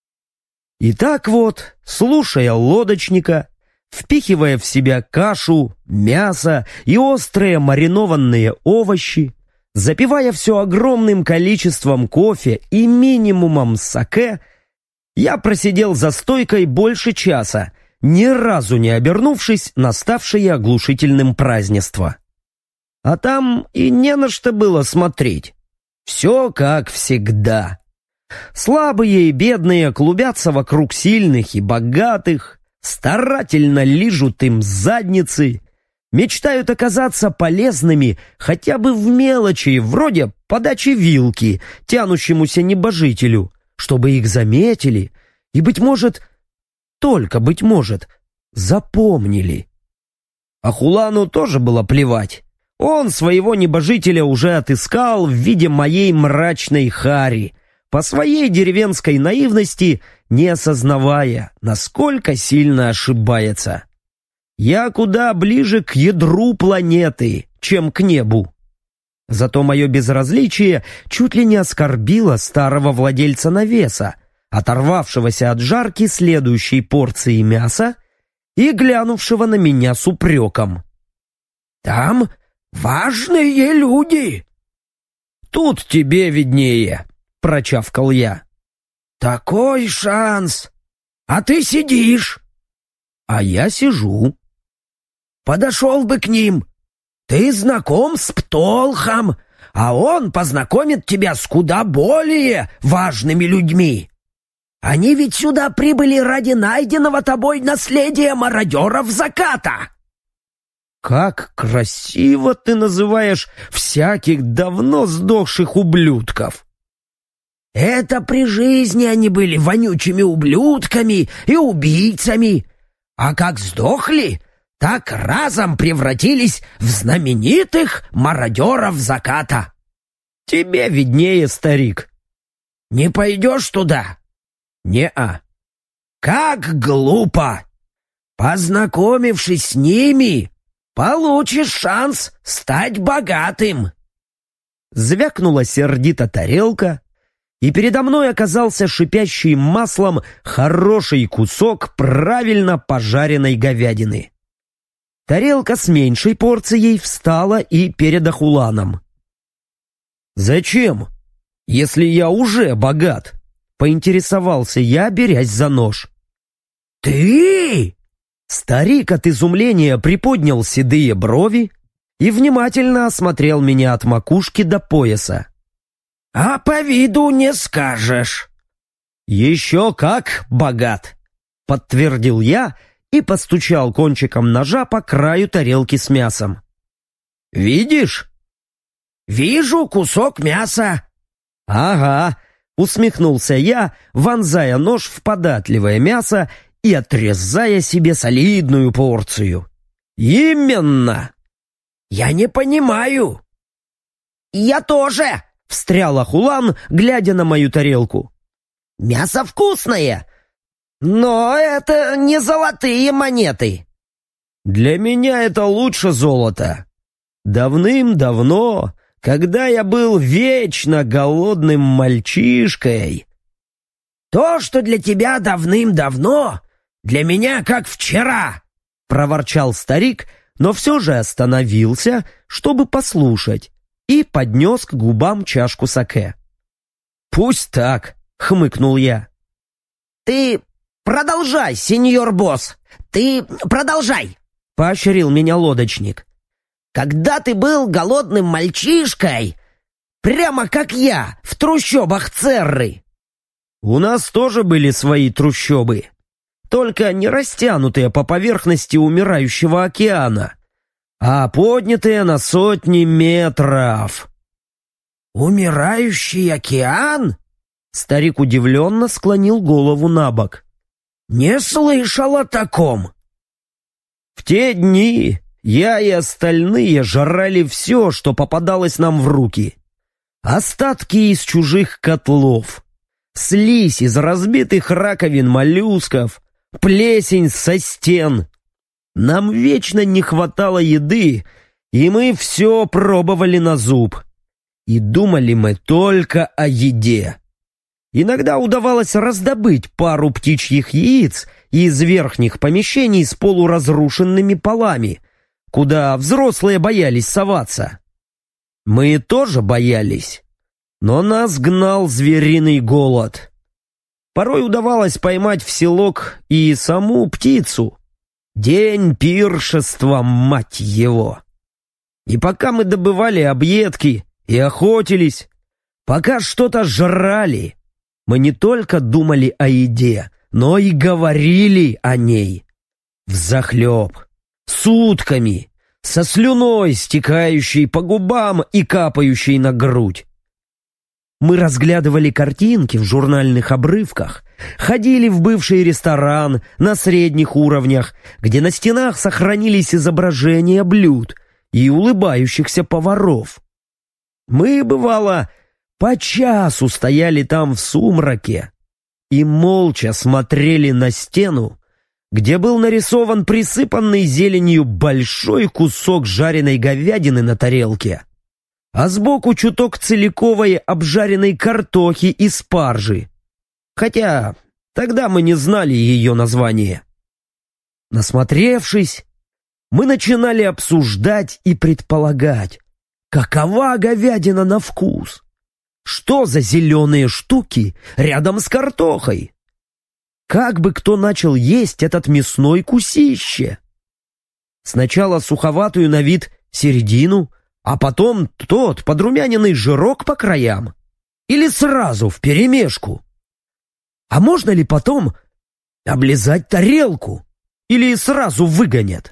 И так вот, слушая лодочника, впихивая в себя кашу, мясо и острые маринованные овощи, запивая все огромным количеством кофе и минимумом саке, я просидел за стойкой больше часа, ни разу не обернувшись на ставшее оглушительным празднество. А там и не на что было смотреть. Все как всегда. Слабые и бедные клубятся вокруг сильных и богатых, старательно лижут им задницы, мечтают оказаться полезными хотя бы в мелочи, вроде подачи вилки тянущемуся небожителю, чтобы их заметили и, быть может, только, быть может, запомнили. Ахулану тоже было плевать. Он своего небожителя уже отыскал в виде моей мрачной хари, по своей деревенской наивности не осознавая, насколько сильно ошибается. Я куда ближе к ядру планеты, чем к небу. Зато мое безразличие чуть ли не оскорбило старого владельца навеса, оторвавшегося от жарки следующей порции мяса и глянувшего на меня с упреком. «Там важные люди!» «Тут тебе виднее!» — прочавкал я. «Такой шанс! А ты сидишь!» «А я сижу!» «Подошел бы к ним! Ты знаком с Птолхом, а он познакомит тебя с куда более важными людьми! Они ведь сюда прибыли ради найденного тобой наследия мародеров заката!» «Как красиво ты называешь всяких давно сдохших ублюдков!» «Это при жизни они были вонючими ублюдками и убийцами, а как сдохли, так разом превратились в знаменитых мародеров заката. Тебе виднее, старик. Не пойдешь туда?» «Не-а». «Как глупо! Познакомившись с ними, получишь шанс стать богатым!» Звякнула сердито тарелка, и передо мной оказался шипящий маслом хороший кусок правильно пожаренной говядины. Тарелка с меньшей порцией встала и перед Ахуланом. «Зачем, если я уже богат?» — поинтересовался я, берясь за нож. «Ты?» Старик от изумления приподнял седые брови и внимательно осмотрел меня от макушки до пояса. «А по виду не скажешь». «Еще как богат», — подтвердил я и постучал кончиком ножа по краю тарелки с мясом. «Видишь?» «Вижу кусок мяса». «Ага», — усмехнулся я, вонзая нож в податливое мясо и отрезая себе солидную порцию. «Именно!» «Я не понимаю». «Я тоже!» — встрял Ахулан, глядя на мою тарелку. «Мясо вкусное, но это не золотые монеты». «Для меня это лучше золота. Давным-давно, когда я был вечно голодным мальчишкой...» «То, что для тебя давным-давно, для меня как вчера», — проворчал старик, но все же остановился, чтобы послушать, и поднес к губам чашку саке. «Пусть так», — хмыкнул я. «Ты продолжай, сеньор босс, ты продолжай», — поощрил меня лодочник. «Когда ты был голодным мальчишкой, прямо как я, в трущобах Церры». «У нас тоже были свои трущобы, только не растянутые по поверхности умирающего океана, а поднятые на сотни метров». «Умирающий океан?» Старик удивленно склонил голову на бок. «Не слышал о таком». «В те дни я и остальные жрали все, что попадалось нам в руки. Остатки из чужих котлов, слизь из разбитых раковин моллюсков, плесень со стен. Нам вечно не хватало еды, и мы все пробовали на зуб. И думали мы только о еде. Иногда удавалось раздобыть пару птичьих яиц из верхних помещений с полуразрушенными полами, куда взрослые боялись соваться. Мы тоже боялись, но нас гнал звериный голод. Порой удавалось поймать в селок и саму птицу. День пиршества, мать его! И пока мы добывали объедки и охотились, пока что-то жрали, мы не только думали о еде, но и говорили о ней. Взахлеб, сутками, со слюной, стекающей по губам и капающей на грудь. Мы разглядывали картинки в журнальных обрывках, ходили в бывший ресторан на средних уровнях, где на стенах сохранились изображения блюд и улыбающихся поваров. Мы, бывало, по часу стояли там в сумраке и молча смотрели на стену, где был нарисован присыпанный зеленью большой кусок жареной говядины на тарелке, а сбоку чуток целиковой обжаренной картохи и спаржи, хотя тогда мы не знали ее название. Насмотревшись, мы начинали обсуждать и предполагать, какова говядина на вкус. Что за зеленые штуки рядом с картохой? Как бы кто начал есть этот мясной кусище? Сначала суховатую на вид середину, а потом тот подрумяненный жирок по краям? Или сразу вперемешку? А можно ли потом облизать тарелку? Или сразу выгонят?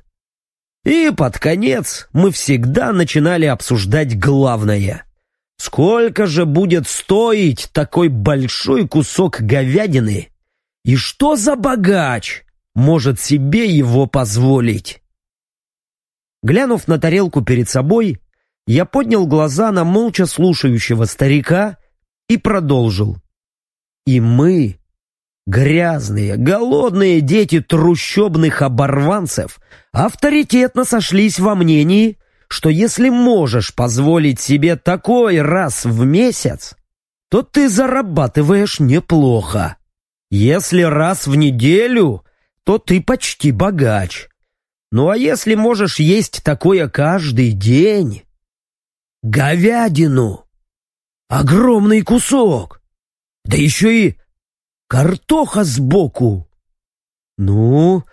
И под конец мы всегда начинали обсуждать главное. Сколько же будет стоить такой большой кусок говядины? И что за богач может себе его позволить? Глянув на тарелку перед собой, я поднял глаза на молча слушающего старика и продолжил. И мы, грязные, голодные дети трущобных оборванцев, авторитетно сошлись во мнении, что если можешь позволить себе такой раз в месяц, то ты зарабатываешь неплохо. Если раз в неделю, то ты почти богач. Ну а если можешь есть такое каждый день? Говядину! Огромный кусок! Да еще и картоха сбоку! Ну,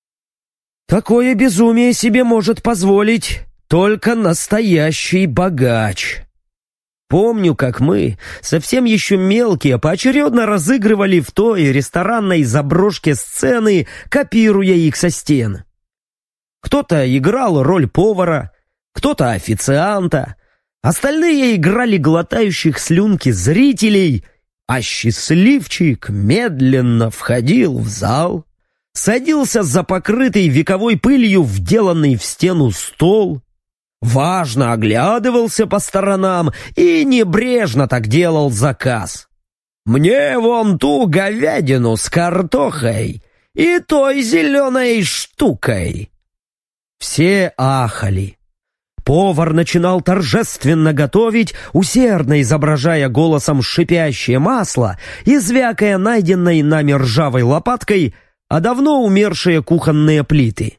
такое безумие себе может позволить только настоящий богач. Помню, как мы, совсем еще мелкие, поочередно разыгрывали в той ресторанной заброшке сцены, копируя их со стен. Кто-то играл роль повара, кто-то официанта, остальные играли глотающих слюнки зрителей, а счастливчик медленно входил в зал, садился за покрытый вековой пылью вделанный в стену стол, важно оглядывался по сторонам и небрежно так делал заказ. «Мне вон ту говядину с картохой и той зеленой штукой». Все ахали. Повар начинал торжественно готовить, усердно изображая голосом шипящее масло и звякая найденной нами ржавой лопаткой о давно умершие кухонные плиты.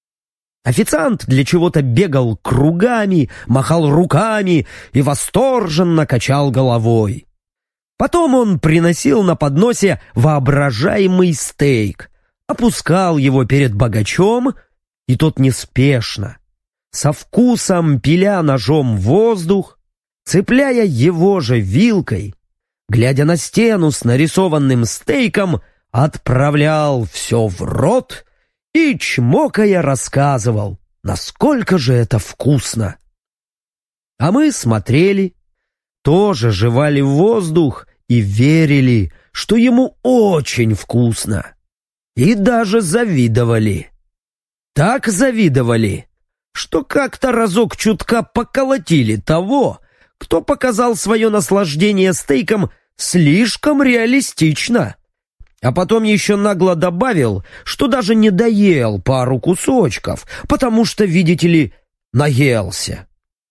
Официант для чего-то бегал кругами, махал руками и восторженно качал головой. Потом он приносил на подносе воображаемый стейк, опускал его перед богачом, и тот неспешно, со вкусом пиля ножом воздух, цепляя его же вилкой, глядя на стену с нарисованным стейком, отправлял все в рот и, чмокая, рассказывал, насколько же это вкусно. А мы смотрели, тоже жевали воздух и верили, что ему очень вкусно. И даже завидовали. Так завидовали, что как-то разок чутка поколотили того, кто показал свое наслаждение стейком слишком реалистично. А потом еще нагло добавил, что даже не доел пару кусочков, потому что, видите ли, наелся.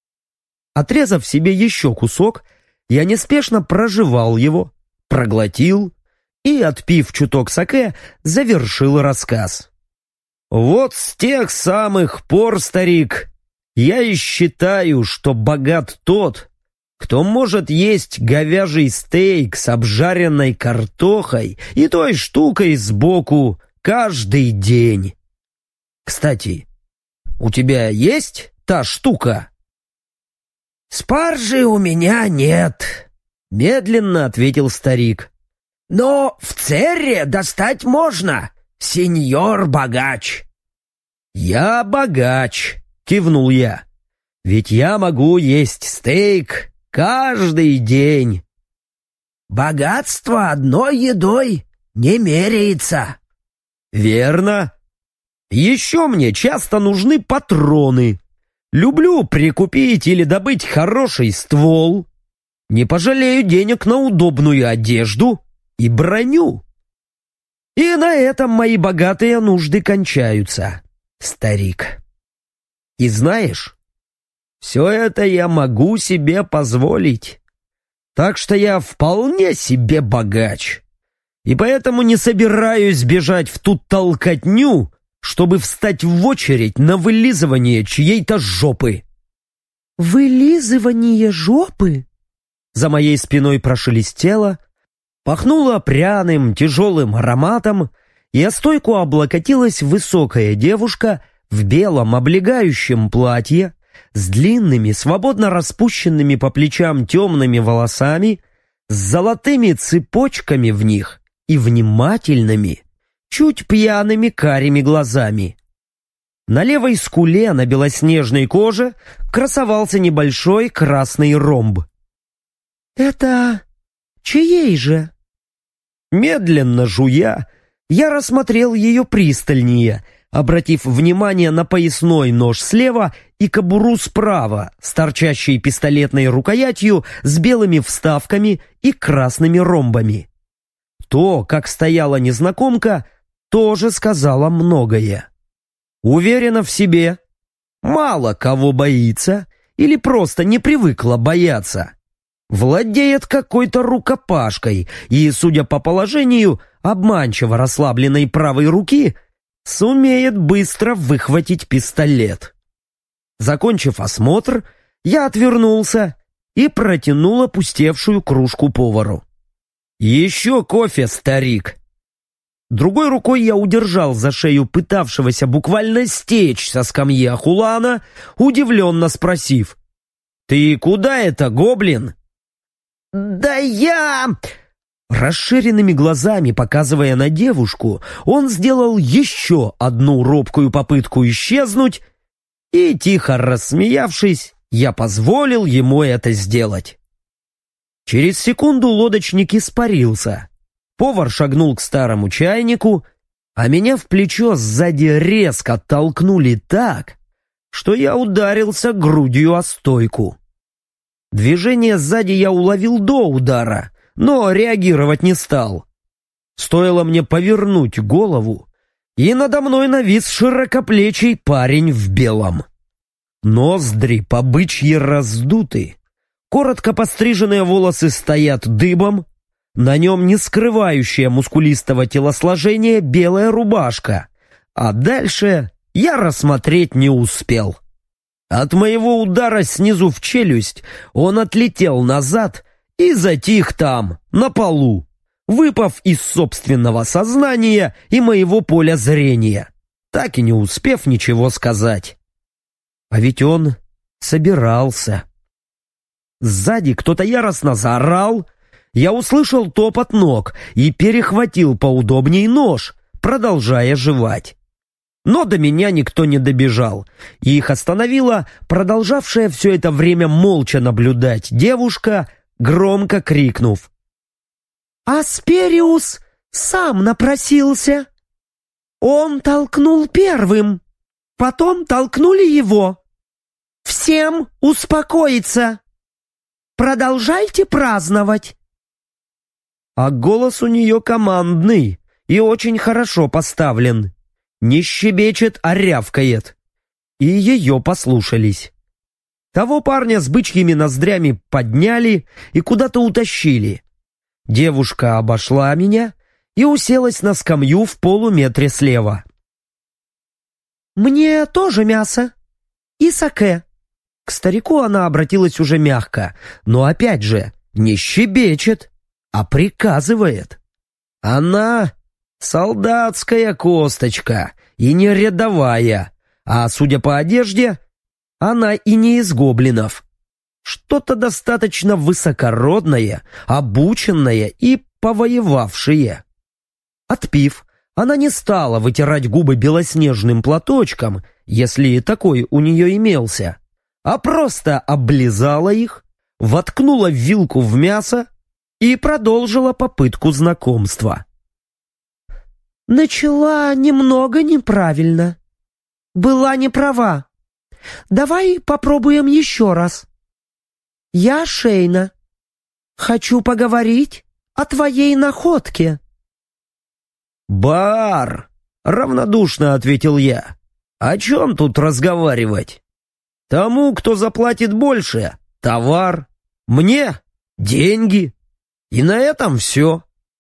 Отрезав себе еще кусок, я неспешно прожевал его, проглотил и, отпив чуток саке, завершил рассказ. Вот с тех самых пор, старик, я и считаю, что богат тот, кто может есть говяжий стейк с обжаренной картохой и той штукой сбоку каждый день. Кстати, у тебя есть та штука? «Спаржи у меня нет», — медленно ответил старик. «Но в Церре достать можно, сеньор богач». «Я богач», — кивнул я. «Ведь я могу есть стейк каждый день». «Богатство одной едой не меряется». «Верно. Еще мне часто нужны патроны. Люблю прикупить или добыть хороший ствол. Не пожалею денег на удобную одежду и броню. И на этом мои богатые нужды кончаются, старик. И знаешь, все это я могу себе позволить. Так что я вполне себе богач. И поэтому не собираюсь бежать в ту толкотню, чтобы встать в очередь на вылизывание чьей-то жопы». «Вылизывание жопы?» За моей спиной прошелестело, пахнуло пряным тяжелым ароматом, и о стойку облокотилась высокая девушка в белом облегающем платье с длинными, свободно распущенными по плечам темными волосами, с золотыми цепочками в них и внимательными, чуть пьяными карими глазами. На левой скуле на белоснежной коже красовался небольшой красный ромб. «Это чьей же?» Медленно жуя, я рассмотрел ее пристальнее, обратив внимание на поясной нож слева и кобуру справа с торчащей пистолетной рукоятью с белыми вставками и красными ромбами. То, как стояла незнакомка, тоже сказала многое. Уверена в себе, мало кого боится или просто не привыкла бояться. Владеет какой-то рукопашкой и, судя по положению обманчиво расслабленной правой руки, сумеет быстро выхватить пистолет. Закончив осмотр, я отвернулся и протянул опустевшую кружку повару. «Еще кофе, старик!» Другой рукой я удержал за шею пытавшегося буквально стечь со скамьи Ахулана, удивленно спросив: «Ты куда это, гоблин?» «Да я...» Расширенными глазами, показывая на девушку, он сделал еще одну робкую попытку исчезнуть, и, тихо рассмеявшись, я позволил ему это сделать. Через секунду лодочник испарился. Повар шагнул к старому чайнику а меня в плечо сзади резко толкнули так, что я ударился грудью о стойку. Движение сзади я уловил до удара, но реагировать не стал. Стоило мне повернуть голову, и надо мной навис широкоплечий парень в белом. Ноздри по-бычьи раздуты, коротко постриженные волосы стоят дыбом, на нем не скрывающая мускулистого телосложения белая рубашка, а дальше я рассмотреть не успел. От моего удара снизу в челюсть он отлетел назад и затих там, на полу, выпав из собственного сознания и моего поля зрения, так и не успев ничего сказать. А ведь он собирался. Сзади кто-то яростно заорал, я услышал топот ног и перехватил поудобней нож, продолжая жевать. Но до меня никто не добежал, и их остановила продолжавшая все это время молча наблюдать девушка, громко крикнув: «Аспериус сам напросился! Он толкнул первым, потом толкнули его. Всем успокоиться! Продолжайте праздновать!» А голос у нее командный и очень хорошо поставлен. Не щебечет, а рявкает. И ее послушались. Того парня с бычьими ноздрями подняли и куда-то утащили. Девушка обошла меня и уселась на скамью в полуметре слева. «Мне тоже мясо. И саке». К старику она обратилась уже мягко, но опять же не щебечет, а приказывает. Она солдатская косточка и не рядовая, а, судя по одежде, она и не из гоблинов. Что-то достаточно высокородное, обученное и повоевавшее. Отпив, она не стала вытирать губы белоснежным платочком, если такой у нее имелся, а просто облизала их, воткнула вилку в мясо и продолжила попытку знакомства. «Начала немного неправильно. Была не права. Давай попробуем еще раз. Я Шейна. Хочу поговорить о твоей находке». «Бар!» — равнодушно ответил я. «О чем тут разговаривать? Тому, кто заплатит больше, товар, мне деньги. И на этом все».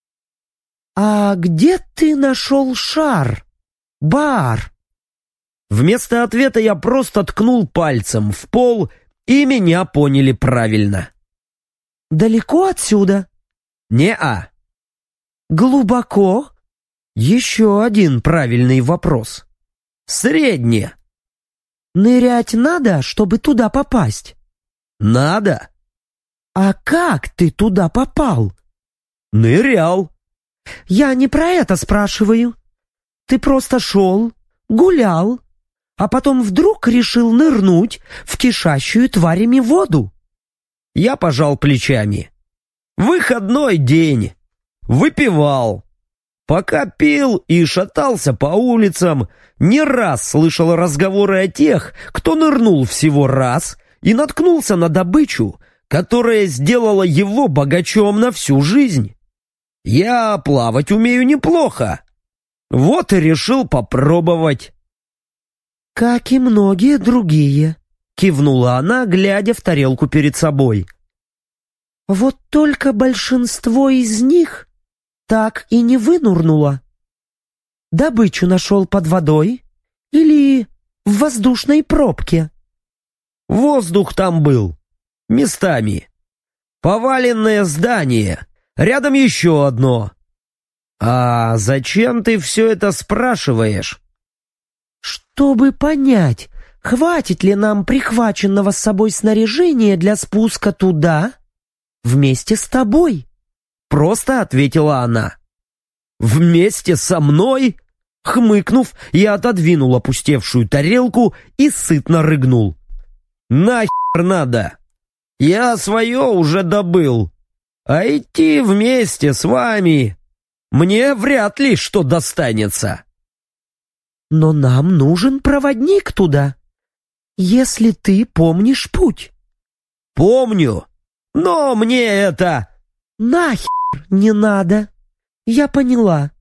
«А где ты нашел шар, Бар?» Вместо ответа я просто ткнул пальцем в пол, и меня поняли правильно. «Далеко отсюда?» «Не-а». «Глубоко?» Еще один правильный вопрос. «Средне». «Нырять надо, чтобы туда попасть?» «Надо». «А как ты туда попал?» «Нырял». «Я не про это спрашиваю. Ты просто шел, гулял, а потом вдруг решил нырнуть в кишащую тварями воду». Я пожал плечами. «Выходной день. Выпивал. Пока пил и шатался по улицам, не раз слышал разговоры о тех, кто нырнул всего раз и наткнулся на добычу, которая сделала его богачом на всю жизнь. Я плавать умею неплохо. Вот и решил попробовать». «Как и многие другие», — кивнула она, глядя в тарелку перед собой. «Вот только большинство из них так и не вынурнуло. Добычу нашел под водой или в воздушной пробке?» «Воздух там был. Местами. Поваленное здание. Рядом еще одно. А зачем ты все это спрашиваешь?» «Чтобы понять, хватит ли нам прихваченного с собой снаряжения для спуска туда вместе с тобой», — просто ответила она. «Вместе со мной?» Хмыкнув, я отодвинул опустевшую тарелку и сытно рыгнул. «Нахер надо! Я свое уже добыл, а идти вместе с вами мне вряд ли что достанется». Но нам нужен проводник туда, если ты помнишь путь. Помню, но мне это... Нахер не надо. Я поняла.